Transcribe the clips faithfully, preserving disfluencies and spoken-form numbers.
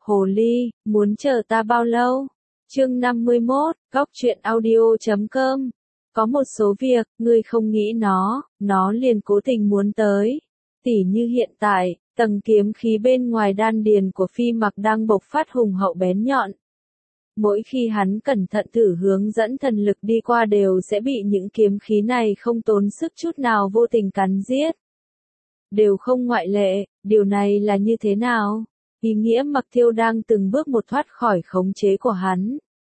Hồ ly, muốn chờ ta bao lâu? Chương năm mươi mốt, góc truyện audio chấm com. Có một số việc, ngươi không nghĩ nó, nó liền cố tình muốn tới. Tỉ như hiện tại, tầng kiếm khí bên ngoài đan điền của Phi Mặc đang bộc phát hùng hậu bén nhọn. Mỗi khi hắn cẩn thận thử hướng dẫn thần lực đi qua đều sẽ bị những kiếm khí này không tốn sức chút nào vô tình cắn giết. Đều không ngoại lệ, điều này là như thế nào? Ý nghĩa Mặc Thiêu đang từng bước một thoát khỏi khống chế của hắn.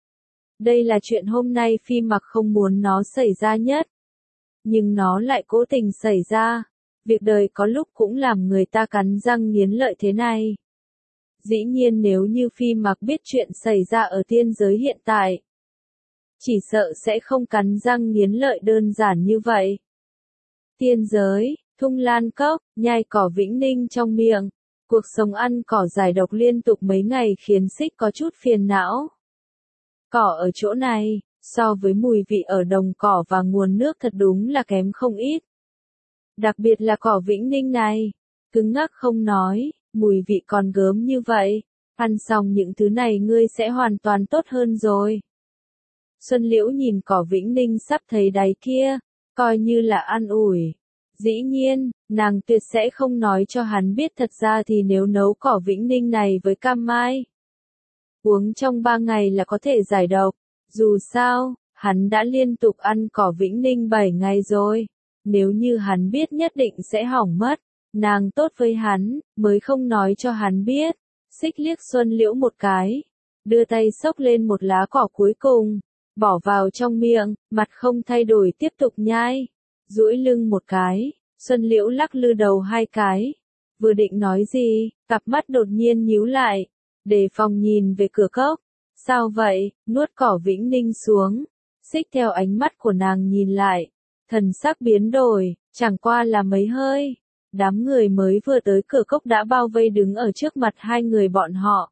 Đây là chuyện hôm nay Phi Mặc không muốn nó xảy ra nhất. Nhưng nó lại cố tình xảy ra. Việc đời có lúc cũng làm người ta cắn răng nghiến lợi thế này. Dĩ nhiên nếu như Phi Mặc biết chuyện xảy ra ở tiên giới hiện tại, chỉ sợ sẽ không cắn răng nghiến lợi đơn giản như vậy. Tiên giới, Thung Lan Cốc, nhai cỏ vĩnh ninh trong miệng, cuộc sống ăn cỏ giải độc liên tục mấy ngày khiến Xích có chút phiền não. Cỏ ở chỗ này, so với mùi vị ở đồng cỏ và nguồn nước thật đúng là kém không ít. Đặc biệt là cỏ vĩnh ninh này, cứng ngắc không nói, mùi vị còn gớm như vậy, ăn xong những thứ này ngươi sẽ hoàn toàn tốt hơn rồi. Xuân Liễu nhìn cỏ vĩnh ninh sắp thấy đáy kia, coi như là an ủi. Dĩ nhiên, nàng tuyệt sẽ không nói cho hắn biết thật ra thì nếu nấu cỏ vĩnh ninh này với cam mai, uống trong ba ngày là có thể giải độc. Dù sao, hắn đã liên tục ăn cỏ vĩnh ninh bảy ngày rồi. Nếu như hắn biết nhất định sẽ hỏng mất. Nàng tốt với hắn, mới không nói cho hắn biết. Xích liếc Xuân Liễu một cái, đưa tay xốc lên một lá cỏ cuối cùng, bỏ vào trong miệng, mặt không thay đổi tiếp tục nhai. Duỗi lưng một cái, Xuân Liễu lắc lư đầu hai cái. Vừa định nói gì, cặp mắt đột nhiên nhíu lại, đề phòng nhìn về cửa cốc. Sao vậy, nuốt cỏ vĩnh ninh xuống. Xích theo ánh mắt của nàng nhìn lại, thần sắc biến đổi, chẳng qua là mấy hơi. Đám người mới vừa tới cửa cốc đã bao vây đứng ở trước mặt hai người bọn họ.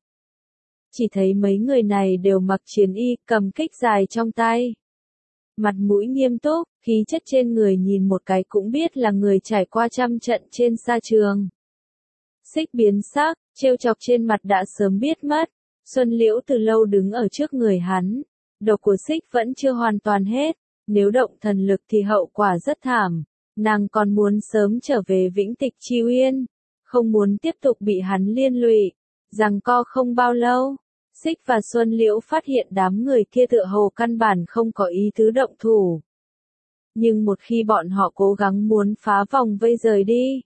Chỉ thấy mấy người này đều mặc chiến y, cầm kích dài trong tay. Mặt mũi nghiêm túc, khí chất trên người nhìn một cái cũng biết là người trải qua trăm trận trên sa trường. Xích biến sắc, trêu chọc trên mặt đã sớm biết mất. Xuân Liễu từ lâu đứng ở trước người hắn. Độc của Xích vẫn chưa hoàn toàn hết. Nếu động thần lực thì hậu quả rất thảm. Nàng còn muốn sớm trở về Vĩnh Tịch Chi Uyên, không muốn tiếp tục bị hắn liên lụy. Giằng co không bao lâu, Xích và Xuân Liễu phát hiện đám người kia tựa hồ căn bản không có ý tứ động thủ. Nhưng một khi bọn họ cố gắng muốn phá vòng vây rời đi,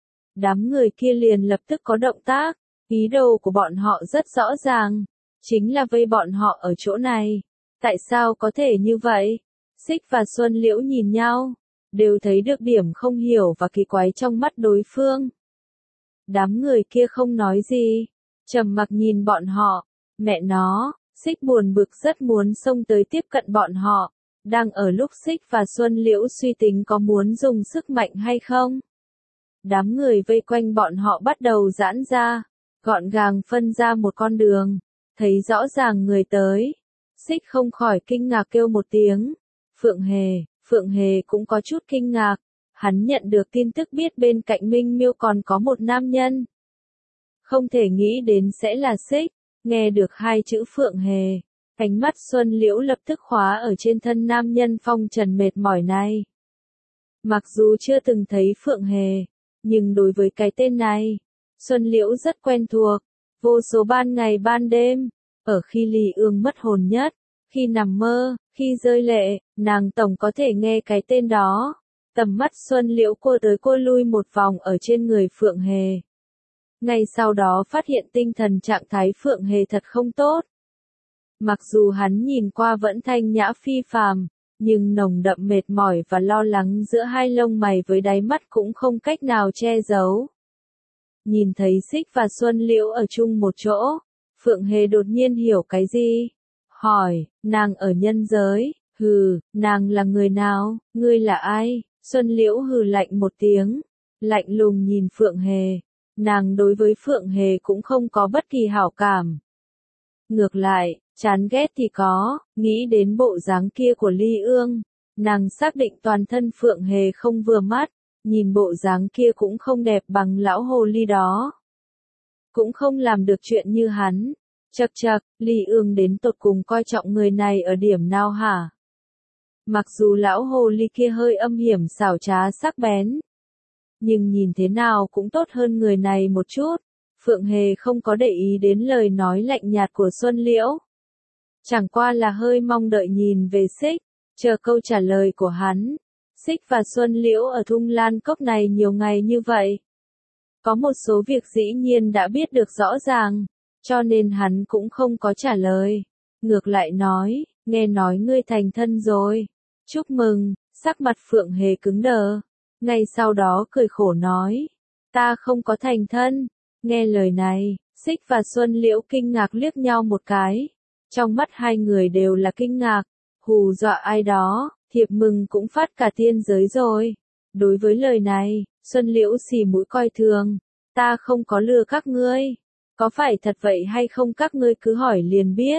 đám người kia liền lập tức có động tác. Ý đồ của bọn họ rất rõ ràng, chính là vây bọn họ ở chỗ này. Tại sao có thể như vậy? Xích và Xuân Liễu nhìn nhau, đều thấy được điểm không hiểu và kỳ quái trong mắt đối phương. Đám người kia không nói gì, trầm mặc nhìn bọn họ. Mẹ nó, Xích buồn bực rất muốn xông tới tiếp cận bọn họ. Đang ở lúc Xích và Xuân Liễu suy tính có muốn dùng sức mạnh hay không. Đám người vây quanh bọn họ bắt đầu giãn ra, gọn gàng phân ra một con đường. Thấy rõ ràng người tới, Xích không khỏi kinh ngạc kêu một tiếng. Phượng Hề. Phượng Hề cũng có chút kinh ngạc, hắn nhận được tin tức biết bên cạnh Minh Miêu còn có một nam nhân. Không thể nghĩ đến sẽ là Xích, nghe được hai chữ Phượng Hề, ánh mắt Xuân Liễu lập tức khóa ở trên thân nam nhân phong trần mệt mỏi này. Mặc dù chưa từng thấy Phượng Hề, nhưng đối với cái tên này, Xuân Liễu rất quen thuộc, vô số ban ngày ban đêm, ở khi Ly Ương mất hồn nhất. Khi nằm mơ, khi rơi lệ, nàng tổng có thể nghe cái tên đó. Tầm mắt Xuân Liễu cô tới cô lui một vòng ở trên người Phượng Hề. Ngay sau đó phát hiện tinh thần trạng thái Phượng Hề thật không tốt. Mặc dù hắn nhìn qua vẫn thanh nhã phi phàm, nhưng nồng đậm mệt mỏi và lo lắng giữa hai lông mày với đáy mắt cũng không cách nào che giấu. Nhìn thấy Xích và Xuân Liễu ở chung một chỗ, Phượng Hề đột nhiên hiểu cái gì. Hỏi, nàng ở nhân giới, hừ, nàng là người nào, ngươi là ai? Xuân Liễu hừ lạnh một tiếng, lạnh lùng nhìn Phượng Hề. Nàng đối với Phượng Hề cũng không có bất kỳ hảo cảm. Ngược lại, chán ghét thì có, nghĩ đến bộ dáng kia của Ly Ương. Nàng xác định toàn thân Phượng Hề không vừa mắt, nhìn bộ dáng kia cũng không đẹp bằng lão hồ ly đó. cũng không làm được chuyện như hắn. Chậc chậc, Ly Ương đến tột cùng coi trọng người này ở điểm nào hả? Mặc dù lão hồ ly kia hơi âm hiểm xảo trá sắc bén, nhưng nhìn thế nào cũng tốt hơn người này một chút. Phượng Hề không có để ý đến lời nói lạnh nhạt của Xuân Liễu. Chẳng qua là hơi mong đợi nhìn về Xích, chờ câu trả lời của hắn. Xích và Xuân Liễu ở Thung Lan Cốc này nhiều ngày như vậy. Có một số việc dĩ nhiên đã biết được rõ ràng, cho nên hắn cũng không có trả lời. Ngược lại nói, nghe nói ngươi thành thân rồi. Chúc mừng, sắc mặt Phượng Hề cứng đờ. Ngay sau đó cười khổ nói, ta không có thành thân. Nghe lời này, Xích và Xuân Liễu kinh ngạc liếc nhau một cái. Trong mắt hai người đều là kinh ngạc, hù dọa ai đó, thiệp mừng cũng phát cả tiên giới rồi. Đối với lời này, Xuân Liễu xì mũi coi thường, ta không có lừa các ngươi. Có phải thật vậy hay không các ngươi cứ hỏi liền biết.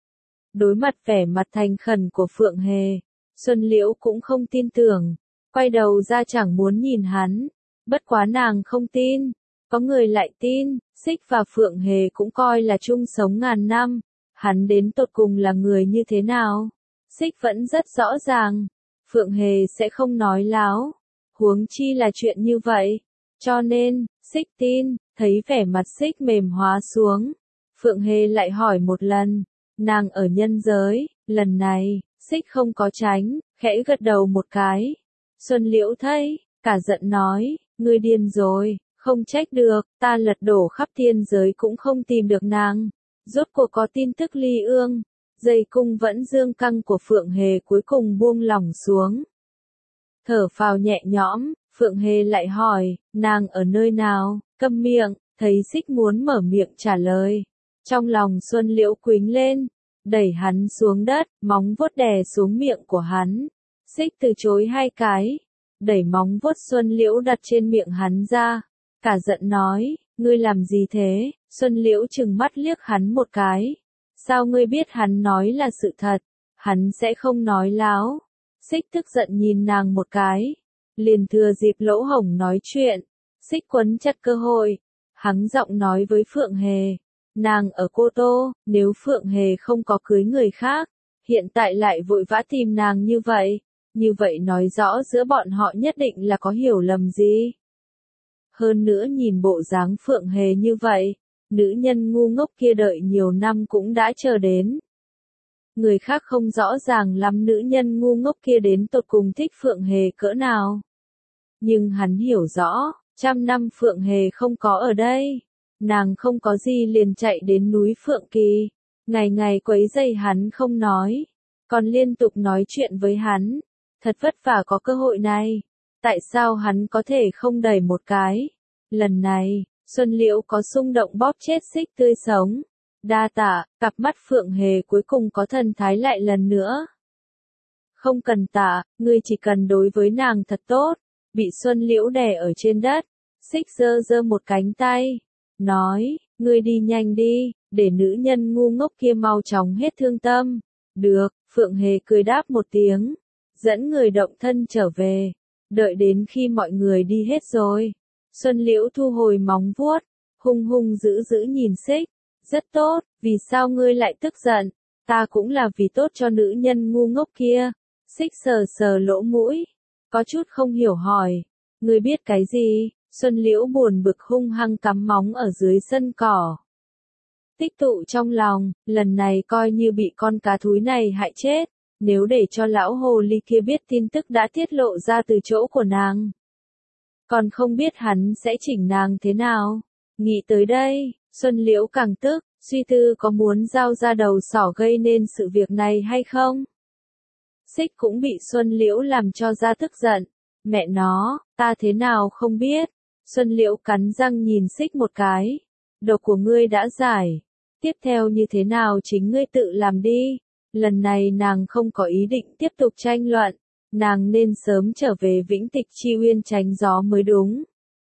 Đối mặt vẻ mặt thành khẩn của Phượng Hề, Xuân Liễu cũng không tin tưởng, quay đầu ra chẳng muốn nhìn hắn. Bất quá nàng không tin, có người lại tin. Xích và Phượng Hề cũng coi là chung sống ngàn năm, hắn đến tột cùng là người như thế nào? Xích vẫn rất rõ ràng, Phượng Hề sẽ không nói láo, huống chi là chuyện như vậy. Cho nên, Xích tin. Thấy vẻ mặt Xích mềm hóa xuống, Phượng Hề lại hỏi một lần, nàng ở nhân giới. Lần này, Xích không có tránh, khẽ gật đầu một cái. Xuân Liễu thấy, cả giận nói, ngươi điên rồi, không trách được, ta lật đổ khắp thiên giới cũng không tìm được nàng. Rốt cuộc có tin tức Ly Ương, dây cung vẫn dương căng của Phượng Hề cuối cùng buông lỏng xuống. Thở phào nhẹ nhõm, Phượng Hề lại hỏi, nàng ở nơi nào? Câm miệng, thấy Xích muốn mở miệng trả lời. Trong lòng Xuân Liễu quính lên, đẩy hắn xuống đất, móng vuốt đè xuống miệng của hắn. Xích từ chối hai cái, đẩy móng vuốt Xuân Liễu đặt trên miệng hắn ra. Cả giận nói, ngươi làm gì thế? Xuân Liễu trừng mắt liếc hắn một cái. Sao ngươi biết hắn nói là sự thật? Hắn sẽ không nói láo. Xích tức giận nhìn nàng một cái, liền thừa dịp lỗ hổng nói chuyện. Xích quấn chặt cơ hội, hắng giọng nói với Phượng Hề, nàng ở Cô Tô, nếu Phượng Hề không có cưới người khác, hiện tại lại vội vã tìm nàng như vậy, như vậy nói rõ giữa bọn họ nhất định là có hiểu lầm gì. Hơn nữa nhìn bộ dáng Phượng Hề như vậy, nữ nhân ngu ngốc kia đợi nhiều năm cũng đã chờ đến. Người khác không rõ ràng lắm nữ nhân ngu ngốc kia đến tột cùng thích Phượng Hề cỡ nào. Nhưng hắn hiểu rõ. Trăm năm Phượng Hề không có ở đây, nàng không có gì liền chạy đến núi Phượng Kỳ, ngày ngày quấy rầy hắn không nói, còn liên tục nói chuyện với hắn, thật vất vả có cơ hội này, tại sao hắn có thể không đẩy một cái? Lần này, Xuân Liễu có xung động bóp chết Xích tươi sống. Đa tạ, cặp mắt Phượng Hề cuối cùng có thần thái lại lần nữa. Không cần tạ, ngươi chỉ cần đối với nàng thật tốt. Bị Xuân Liễu đè ở trên đất, Xích giơ giơ một cánh tay, nói, ngươi đi nhanh đi, để nữ nhân ngu ngốc kia mau chóng hết thương tâm. Được, Phượng Hề cười đáp một tiếng, dẫn người động thân trở về, đợi đến khi mọi người đi hết rồi. Xuân Liễu thu hồi móng vuốt, hung hung dữ dữ nhìn Xích, rất tốt, vì sao ngươi lại tức giận, ta cũng là vì tốt cho nữ nhân ngu ngốc kia. Xích sờ sờ lỗ mũi, có chút không hiểu hỏi, ngươi biết cái gì? Xuân Liễu buồn bực hung hăng cắm móng ở dưới sân cỏ. Tích tụ trong lòng, lần này coi như bị con cá thúi này hại chết, nếu để cho lão hồ ly kia biết tin tức đã tiết lộ ra từ chỗ của nàng. Còn không biết hắn sẽ chỉnh nàng thế nào. Nghĩ tới đây, Xuân Liễu càng tức, suy tư có muốn giao ra đầu sỏ gây nên sự việc này hay không. Xích cũng bị Xuân Liễu làm cho ra tức giận. Mẹ nó, ta thế nào không biết. Xuân Liễu cắn răng nhìn Xích một cái. Độc của ngươi đã giải. Tiếp theo như thế nào chính ngươi tự làm đi. Lần này nàng không có ý định tiếp tục tranh luận. Nàng nên sớm trở về Vĩnh Tịch Chi Uyên tránh gió mới đúng.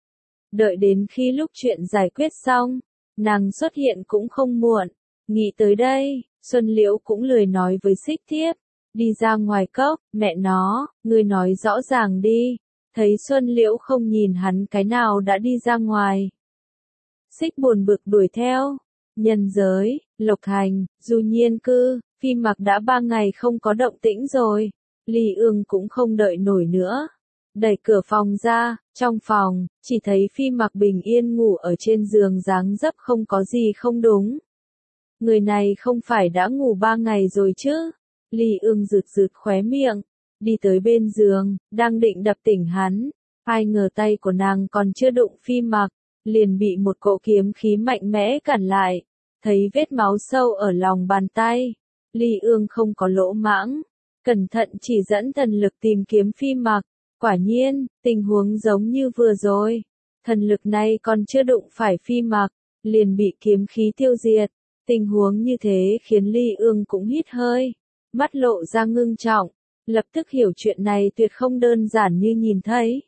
Đợi đến khi lúc chuyện giải quyết xong, nàng xuất hiện cũng không muộn. Nghĩ tới đây, Xuân Liễu cũng lười nói với Xích tiếp. Đi ra ngoài cốc, mẹ nó, ngươi nói rõ ràng đi. Thấy Xuân Liễu không nhìn hắn cái nào đã đi ra ngoài. Xích buồn bực đuổi theo. Nhân giới, Lộc Hành, Du Nhiên Cư, Phi Mặc đã ba ngày không có động tĩnh rồi. Ly Ương cũng không đợi nổi nữa. Đẩy cửa phòng ra, trong phòng, chỉ thấy Phi Mặc bình yên ngủ ở trên giường dáng dấp không có gì không đúng. Người này không phải đã ngủ ba ngày rồi chứ? Ly Ương rụt rụt khóe miệng, đi tới bên giường, đang định đập tỉnh hắn. Ai ngờ tay của nàng còn chưa đụng Phi Mặc, liền bị một cỗ kiếm khí mạnh mẽ cản lại. Thấy vết máu sâu ở lòng bàn tay, Ly Ương không có lỗ mãng, cẩn thận chỉ dẫn thần lực tìm kiếm Phi Mặc. Quả nhiên, tình huống giống như vừa rồi. Thần lực này còn chưa đụng phải Phi Mặc, liền bị kiếm khí tiêu diệt. Tình huống như thế khiến Ly Ương cũng hít hơi, mắt lộ ra ngưng trọng, lập tức hiểu chuyện này tuyệt không đơn giản như nhìn thấy.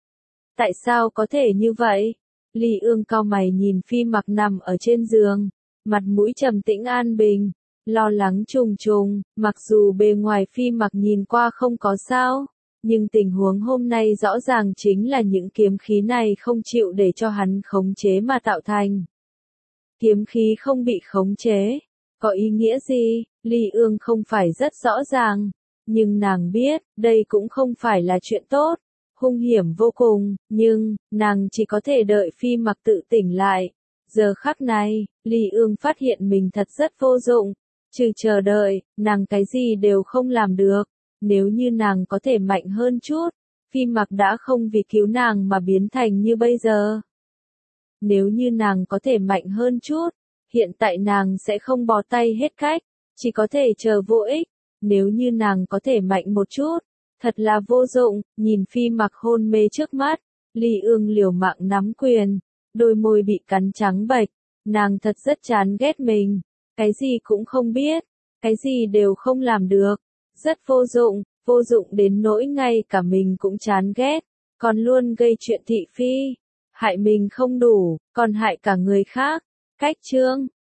Tại sao có thể như vậy? Ly Ương cau mày nhìn Phi Mặc nằm ở trên giường, mặt mũi trầm tĩnh an bình, lo lắng trùng trùng, mặc dù bề ngoài Phi Mặc nhìn qua không có sao, nhưng tình huống hôm nay rõ ràng chính là những kiếm khí này không chịu để cho hắn khống chế mà tạo thành. Kiếm khí không bị khống chế, có ý nghĩa gì? Ly Ương không phải rất rõ ràng, nhưng nàng biết, đây cũng không phải là chuyện tốt, hung hiểm vô cùng, nhưng, nàng chỉ có thể đợi Phi Mặc tự tỉnh lại. Giờ khắc này, Ly Ương phát hiện mình thật rất vô dụng, trừ chờ đợi, nàng cái gì đều không làm được. Nếu như nàng có thể mạnh hơn chút, Phi Mặc đã không vì cứu nàng mà biến thành như bây giờ. Nếu như nàng có thể mạnh hơn chút, hiện tại nàng sẽ không bó tay hết cách, chỉ có thể chờ vô ích. Nếu như nàng có thể mạnh một chút, thật là vô dụng. Nhìn Phi Mặc hôn mê trước mắt, Ly Ương liều mạng nắm quyền, đôi môi bị cắn trắng bệch, nàng thật rất chán ghét mình, cái gì cũng không biết, cái gì đều không làm được, rất vô dụng, vô dụng đến nỗi ngay cả mình cũng chán ghét, còn luôn gây chuyện thị phi, hại mình không đủ, còn hại cả người khác. Cách chương